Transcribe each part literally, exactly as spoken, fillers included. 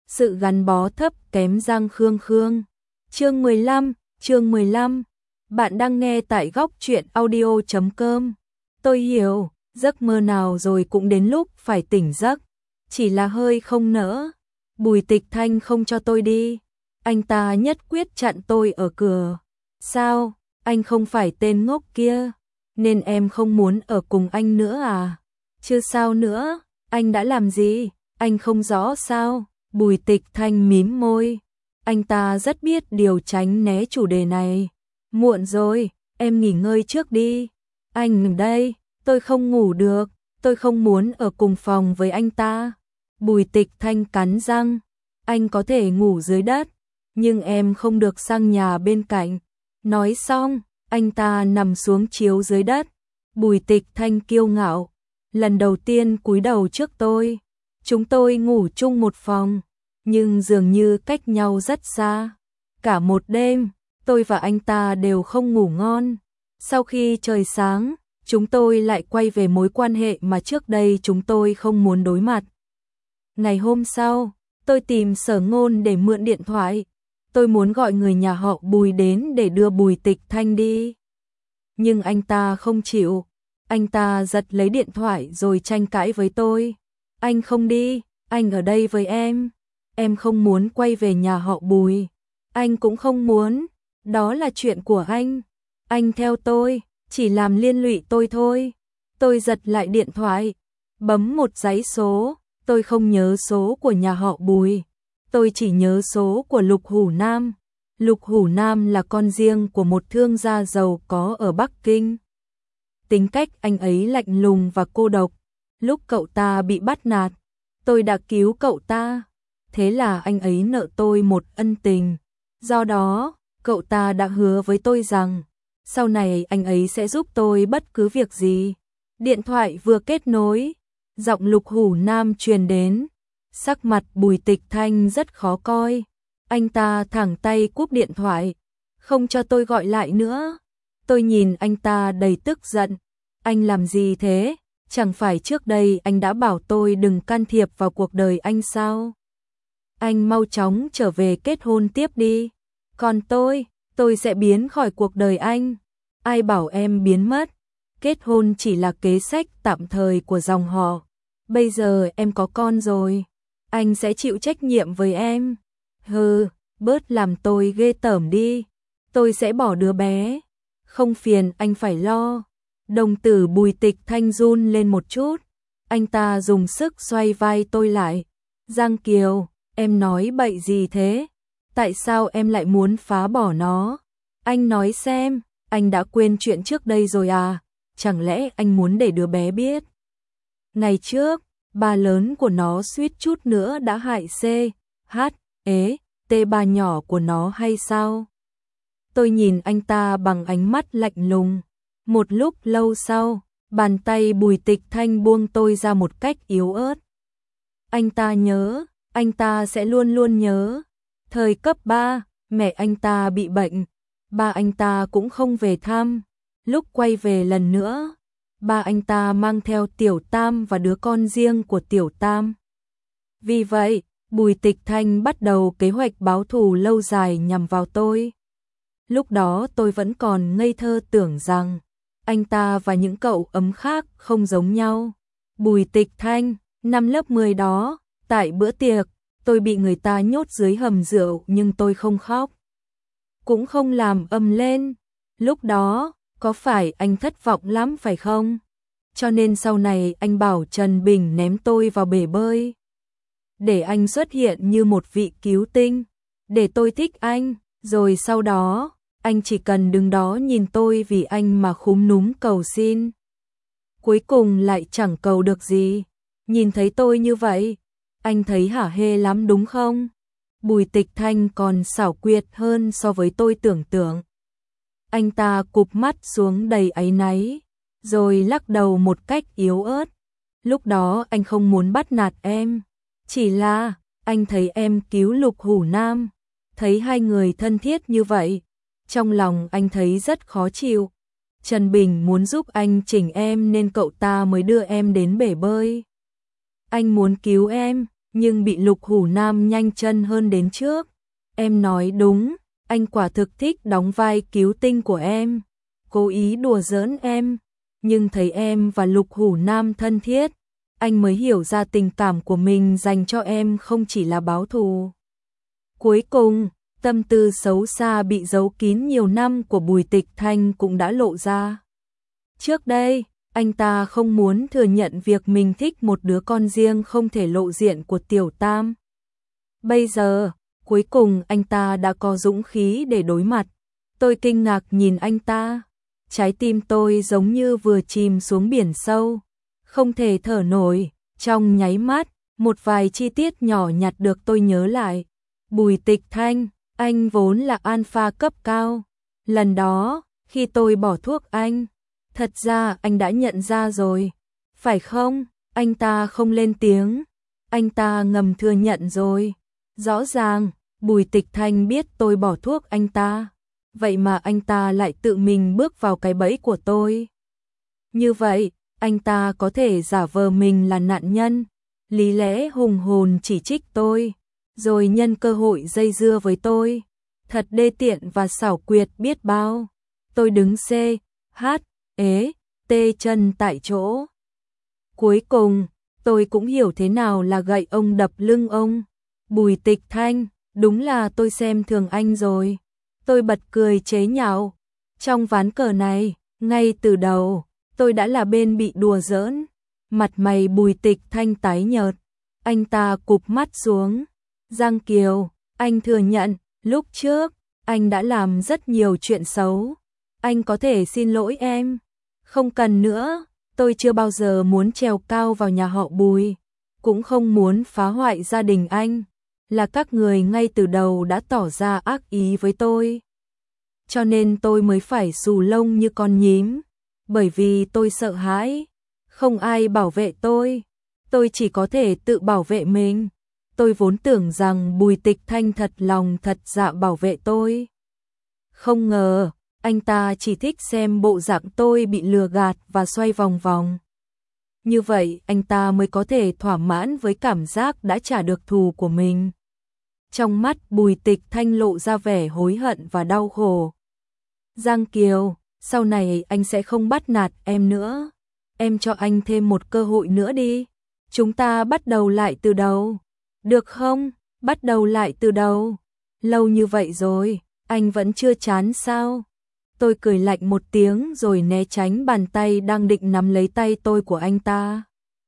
sự gắn bó thấp kém Giang Khương Khương. Chương mười lăm, chương mười lăm. Bạn đang nghe tại góc truyện audio chấm com. Tôi hiểu, giấc mơ nào rồi cũng đến lúc phải tỉnh giấc, chỉ là hơi không nỡ. Bùi Tịch Thanh không cho tôi đi, anh ta nhất quyết chặn tôi ở cửa. Sao, anh không phải tên ngốc kia, nên em không muốn ở cùng anh nữa à? Chứ sao nữa, anh đã làm gì, anh không rõ sao? Bùi Tịch Thanh mím môi, anh ta rất biết điều tránh né chủ đề này. Muộn rồi, em nghỉ ngơi trước đi. Anh đây, tôi không ngủ được, tôi không muốn ở cùng phòng với anh ta. Bùi Tịch Thanh cắn răng, anh có thể ngủ dưới đất, nhưng em không được sang nhà bên cạnh. Nói xong, anh ta nằm xuống chiếu dưới đất. Bùi Tịch Thanh kiêu ngạo, lần đầu tiên cúi đầu trước tôi. Chúng tôi ngủ chung một phòng, nhưng dường như cách nhau rất xa. Cả một đêm, tôi và anh ta đều không ngủ ngon. Sau khi trời sáng, chúng tôi lại quay về mối quan hệ mà trước đây chúng tôi không muốn đối mặt. Ngày hôm sau, tôi tìm Sở Ngôn để mượn điện thoại. Tôi muốn gọi người nhà họ Bùi đến để đưa Bùi Tịch Thanh đi. Nhưng anh ta không chịu. Anh ta giật lấy điện thoại rồi tranh cãi với tôi. Anh không đi, anh ở đây với em. Em không muốn quay về nhà họ Bùi. Anh cũng không muốn, đó là chuyện của anh. Anh theo tôi, chỉ làm liên lụy tôi thôi. Tôi giật lại điện thoại, bấm một dãy số. Tôi không nhớ số của nhà họ Bùi, tôi chỉ nhớ số của Lục Hủ Nam. Lục Hủ Nam là con riêng của một thương gia giàu có ở Bắc Kinh. Tính cách anh ấy lạnh lùng và cô độc. Lúc cậu ta bị bắt nạt, tôi đã cứu cậu ta. Thế là anh ấy nợ tôi một ân tình. Do đó, cậu ta đã hứa với tôi rằng sau này anh ấy sẽ giúp tôi bất cứ việc gì. Điện thoại vừa kết nối, giọng Lục Hủ Nam truyền đến. Sắc mặt Bùi Tịch Thanh rất khó coi. Anh ta thẳng tay cúp điện thoại, không cho tôi gọi lại nữa. Tôi nhìn anh ta đầy tức giận. Anh làm gì thế? Chẳng phải trước đây anh đã bảo tôi đừng can thiệp vào cuộc đời anh sao? Anh mau chóng trở về kết hôn tiếp đi. Còn tôi, tôi sẽ biến khỏi cuộc đời anh. Ai bảo em biến mất? Kết hôn chỉ là kế sách tạm thời của dòng họ. Bây giờ em có con rồi, anh sẽ chịu trách nhiệm với em. Hừ, bớt làm tôi ghê tởm đi. Tôi sẽ bỏ đứa bé, không phiền anh phải lo. Đồng tử Bùi Tịch Thanh run lên một chút. Anh ta dùng sức xoay vai tôi lại. Giang Kiều, em nói bậy gì thế? Tại sao em lại muốn phá bỏ nó? Anh nói xem, anh đã quên chuyện trước đây rồi à? Chẳng lẽ anh muốn để đứa bé biết? Ngày trước, ba lớn của nó suýt chút nữa đã hại C, H, ế, T ba nhỏ của nó hay sao? Tôi nhìn anh ta bằng ánh mắt lạnh lùng. Một lúc lâu sau, bàn tay Bùi Tịch Thanh buông tôi ra một cách yếu ớt. Anh ta nhớ, anh ta sẽ luôn luôn nhớ. Thời cấp ba, mẹ anh ta bị bệnh, ba anh ta cũng không về thăm. Lúc quay về lần nữa, ba anh ta mang theo Tiểu Tam và đứa con riêng của Tiểu Tam. Vì vậy, Bùi Tịch Thanh bắt đầu kế hoạch báo thù lâu dài nhằm vào tôi. Lúc đó tôi vẫn còn ngây thơ tưởng rằng anh ta và những cậu ấm khác không giống nhau. Bùi Tịch Thanh, năm lớp mười đó, tại bữa tiệc, tôi bị người ta nhốt dưới hầm rượu nhưng tôi không khóc, cũng không làm ầm lên. Lúc đó, có phải anh thất vọng lắm phải không? Cho nên sau này anh bảo Trần Bình ném tôi vào bể bơi, để anh xuất hiện như một vị cứu tinh, để tôi thích anh, rồi sau đó, anh chỉ cần đứng đó nhìn tôi vì anh mà khúm núm cầu xin. Cuối cùng lại chẳng cầu được gì. Nhìn thấy tôi như vậy, anh thấy hả hê lắm đúng không? Bùi Tịch Thanh còn xảo quyệt hơn so với tôi tưởng tượng. Anh ta cụp mắt xuống đầy áy náy, rồi lắc đầu một cách yếu ớt. Lúc đó anh không muốn bắt nạt em, chỉ là anh thấy em cứu Lục Hủ Nam, thấy hai người thân thiết như vậy, trong lòng anh thấy rất khó chịu. Trần Bình muốn giúp anh chỉnh em nên cậu ta mới đưa em đến bể bơi. Anh muốn cứu em, nhưng bị Lục Hủ Nam nhanh chân hơn đến trước. Em nói đúng, anh quả thực thích đóng vai cứu tinh của em, cố ý đùa giỡn em, nhưng thấy em và Lục Hủ Nam thân thiết, anh mới hiểu ra tình cảm của mình dành cho em không chỉ là báo thù. Cuối cùng, tâm tư xấu xa bị giấu kín nhiều năm của Bùi Tịch Thanh cũng đã lộ ra. Trước đây, anh ta không muốn thừa nhận việc mình thích một đứa con riêng không thể lộ diện của Tiểu Tam. Bây giờ, cuối cùng anh ta đã có dũng khí để đối mặt. Tôi kinh ngạc nhìn anh ta. Trái tim tôi giống như vừa chìm xuống biển sâu, không thể thở nổi. Trong nháy mắt, một vài chi tiết nhỏ nhặt được tôi nhớ lại. Bùi Tịch Thanh, anh vốn là alpha cấp cao. Lần đó, khi tôi bỏ thuốc anh, thật ra anh đã nhận ra rồi, phải không? Anh ta không lên tiếng, anh ta ngầm thừa nhận rồi. Rõ ràng, Bùi Tịch Thanh biết tôi bỏ thuốc anh ta, vậy mà anh ta lại tự mình bước vào cái bẫy của tôi. Như vậy, anh ta có thể giả vờ mình là nạn nhân, lý lẽ hùng hồn chỉ trích tôi, rồi nhân cơ hội dây dưa với tôi. Thật đê tiện và xảo quyệt biết bao. Tôi đứng C, H, ế, tê chân tại chỗ. Cuối cùng, tôi cũng hiểu thế nào là gậy ông đập lưng ông. Bùi Tịch Thanh, đúng là tôi xem thường anh rồi. Tôi bật cười chế nhạo. Trong ván cờ này, ngay từ đầu, tôi đã là bên bị đùa giỡn. Mặt mày Bùi Tịch Thanh tái nhợt, anh ta cụp mắt xuống. Giang Kiều, anh thừa nhận, lúc trước, anh đã làm rất nhiều chuyện xấu. Anh có thể xin lỗi em. Không cần nữa, tôi chưa bao giờ muốn trèo cao vào nhà họ Bùi, cũng không muốn phá hoại gia đình anh. Là các người ngay từ đầu đã tỏ ra ác ý với tôi. Cho nên tôi mới phải xù lông như con nhím, bởi vì tôi sợ hãi. Không ai bảo vệ tôi, tôi chỉ có thể tự bảo vệ mình. Tôi vốn tưởng rằng Bùi Tịch Thanh thật lòng thật dạ bảo vệ tôi. Không ngờ, anh ta chỉ thích xem bộ dạng tôi bị lừa gạt và xoay vòng vòng. Như vậy anh ta mới có thể thỏa mãn với cảm giác đã trả được thù của mình. Trong mắt Bùi Tịch Thanh lộ ra vẻ hối hận và đau khổ. Giang Kiều, sau này anh sẽ không bắt nạt em nữa. Em cho anh thêm một cơ hội nữa đi. Chúng ta bắt đầu lại từ đầu. Được không? Bắt đầu lại từ đầu. Lâu như vậy rồi, anh vẫn chưa chán sao? Tôi cười lạnh một tiếng rồi né tránh bàn tay đang định nắm lấy tay tôi của anh ta.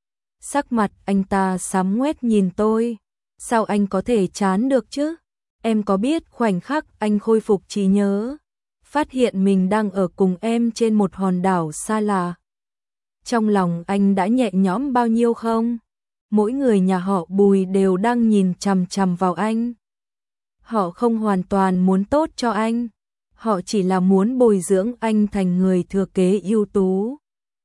Sắc mặt anh ta xám ngoét nhìn tôi. Sao anh có thể chán được chứ? Em có biết khoảnh khắc anh khôi phục trí nhớ, phát hiện mình đang ở cùng em trên một hòn đảo xa lạ, trong lòng anh đã nhẹ nhõm bao nhiêu không? Mỗi người nhà họ Bùi đều đang nhìn chằm chằm vào anh. Họ không hoàn toàn muốn tốt cho anh, họ chỉ là muốn bồi dưỡng anh thành người thừa kế ưu tú.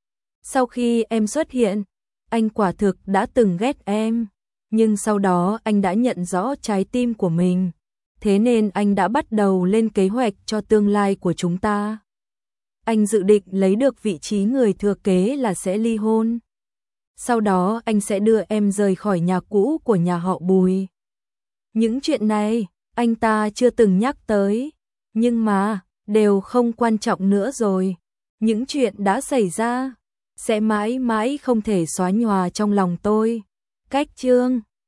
Sau khi em xuất hiện, anh quả thực đã từng ghét em, nhưng sau đó anh đã nhận rõ trái tim của mình, thế nên anh đã bắt đầu lên kế hoạch cho tương lai của chúng ta. Anh dự định lấy được vị trí người thừa kế là sẽ ly hôn. Sau đó anh sẽ đưa em rời khỏi nhà cũ của nhà họ Bùi. Những chuyện này, anh ta chưa từng nhắc tới, nhưng mà, đều không quan trọng nữa rồi. Những chuyện đã xảy ra, sẽ mãi mãi không thể xóa nhòa trong lòng tôi. Cách chương